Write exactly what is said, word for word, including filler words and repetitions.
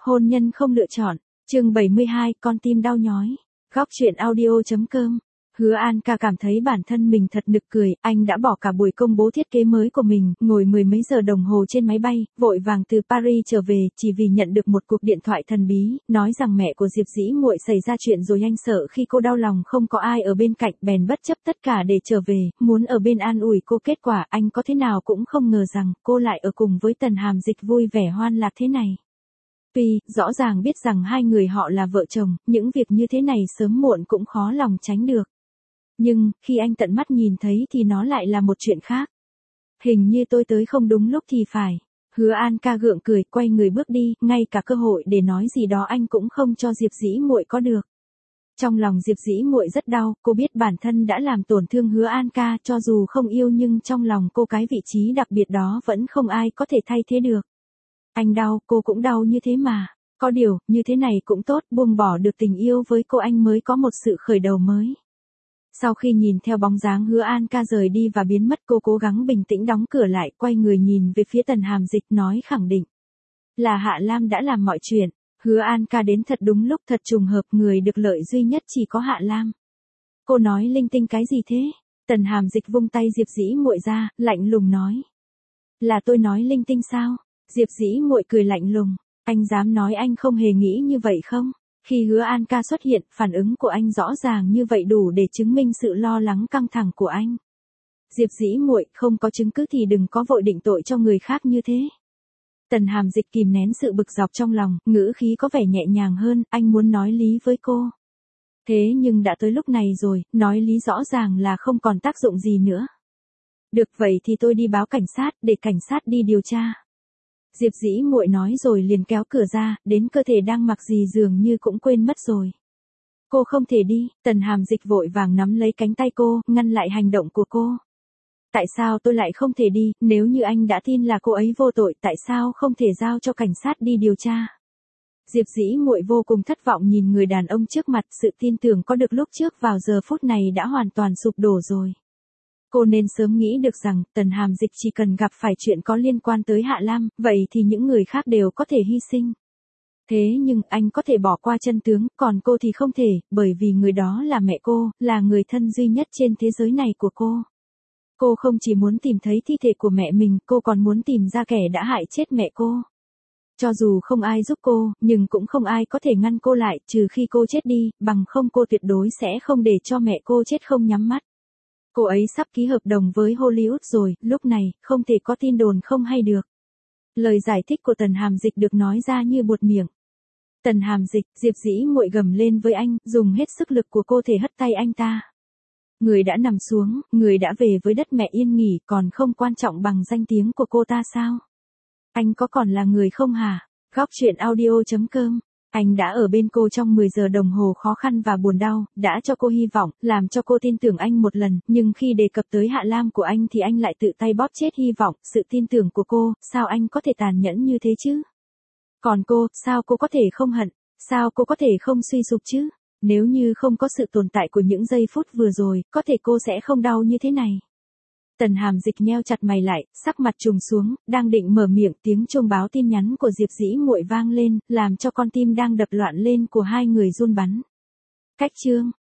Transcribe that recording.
Hôn nhân không lựa chọn, chương bảy mươi hai, con tim đau nhói. Góc truyện audio chấm com. Hứa An ca cảm thấy bản thân mình thật nực cười, anh đã bỏ cả buổi công bố thiết kế mới của mình, ngồi mười mấy giờ đồng hồ trên máy bay, vội vàng từ Paris trở về, chỉ vì nhận được một cuộc điện thoại thần bí, nói rằng mẹ của Diệp Dĩ Muội xảy ra chuyện rồi. Anh sợ khi cô đau lòng không có ai ở bên cạnh, bèn bất chấp tất cả để trở về, muốn ở bên an ủi cô. Kết quả anh có thế nào cũng không ngờ rằng cô lại ở cùng với Tần Hàm Dịch vui vẻ hoan lạc thế này. Tuy, rõ ràng biết rằng hai người họ là vợ chồng, những việc như thế này sớm muộn cũng khó lòng tránh được. Nhưng, khi anh tận mắt nhìn thấy thì nó lại là một chuyện khác. Hình như tôi tới không đúng lúc thì phải. Hứa An ca gượng cười, quay người bước đi, ngay cả cơ hội để nói gì đó anh cũng không cho Diệp Dĩ Muội có được. Trong lòng Diệp Dĩ Muội rất đau, cô biết bản thân đã làm tổn thương Hứa An ca, cho dù không yêu nhưng trong lòng cô cái vị trí đặc biệt đó vẫn không ai có thể thay thế được. Anh đau, cô cũng đau như thế mà. Có điều, như thế này cũng tốt, buông bỏ được tình yêu với cô anh mới có một sự khởi đầu mới. Sau khi nhìn theo bóng dáng Hứa An ca rời đi và biến mất, cô cố gắng bình tĩnh đóng cửa lại, quay người nhìn về phía Tần Hàm Dịch, nói khẳng định. Là Hạ Lam đã làm mọi chuyện. Hứa An ca đến thật đúng lúc, thật trùng hợp, người được lợi duy nhất chỉ có Hạ Lam. Cô nói linh tinh cái gì thế? Tần Hàm Dịch vung tay Diệp Dĩ Muội ra, lạnh lùng nói. Là tôi nói linh tinh sao? Diệp Dĩ Muội cười lạnh lùng. Anh dám nói anh không hề nghĩ như vậy không? Khi Hứa An ca xuất hiện, phản ứng của anh rõ ràng như vậy đủ để chứng minh sự lo lắng căng thẳng của anh. Diệp Dĩ Muội, không có chứng cứ thì đừng có vội định tội cho người khác như thế. Tần Hàm Dịch kìm nén sự bực dọc trong lòng, ngữ khí có vẻ nhẹ nhàng hơn, anh muốn nói lý với cô. Thế nhưng đã tới lúc này rồi, nói lý rõ ràng là không còn tác dụng gì nữa. Được vậy thì tôi đi báo cảnh sát, để cảnh sát đi điều tra. Diệp Dĩ Muội nói rồi liền kéo cửa ra, đến cơ thể đang mặc gì dường như cũng quên mất rồi. Cô không thể đi, Tần Hàm Dịch vội vàng nắm lấy cánh tay cô, ngăn lại hành động của cô. Tại sao tôi lại không thể đi, nếu như anh đã tin là cô ấy vô tội, tại sao không thể giao cho cảnh sát đi điều tra? Diệp Dĩ Muội vô cùng thất vọng nhìn người đàn ông trước mặt, sự tin tưởng có được lúc trước vào giờ phút này đã hoàn toàn sụp đổ rồi. Cô nên sớm nghĩ được rằng, Tần Hàm Dịch chỉ cần gặp phải chuyện có liên quan tới Hạ Lam, vậy thì những người khác đều có thể hy sinh. Thế nhưng, anh có thể bỏ qua chân tướng, còn cô thì không thể, bởi vì người đó là mẹ cô, là người thân duy nhất trên thế giới này của cô. Cô không chỉ muốn tìm thấy thi thể của mẹ mình, cô còn muốn tìm ra kẻ đã hại chết mẹ cô. Cho dù không ai giúp cô, nhưng cũng không ai có thể ngăn cô lại, trừ khi cô chết đi, bằng không cô tuyệt đối sẽ không để cho mẹ cô chết không nhắm mắt. Cô ấy sắp ký hợp đồng với Hollywood rồi, lúc này, không thể có tin đồn không hay được. Lời giải thích của Tần Hàm Dịch được nói ra như buột miệng. Tần Hàm Dịch, Diệp Dĩ Muội gầm lên với anh, dùng hết sức lực của cô thể hất tay anh ta. Người đã nằm xuống, người đã về với đất mẹ yên nghỉ, còn không quan trọng bằng danh tiếng của cô ta sao? Anh có còn là người không hả? Góc truyện audio chấm com. Anh đã ở bên cô trong mười giờ đồng hồ khó khăn và buồn đau, đã cho cô hy vọng, làm cho cô tin tưởng anh một lần, nhưng khi đề cập tới Hạ Lam của anh thì anh lại tự tay bóp chết hy vọng, sự tin tưởng của cô. Sao anh có thể tàn nhẫn như thế chứ? Còn cô, sao cô có thể không hận? Sao cô có thể không suy sụp chứ? Nếu như không có sự tồn tại của những giây phút vừa rồi, có thể cô sẽ không đau như thế này. Tần Hàm Dịch nheo chặt mày lại, sắc mặt trùng xuống, đang định mở miệng, tiếng chuông báo tin nhắn của Diệp Dĩ Muội vang lên, làm cho con tim đang đập loạn lên của hai người run bắn. Cách chương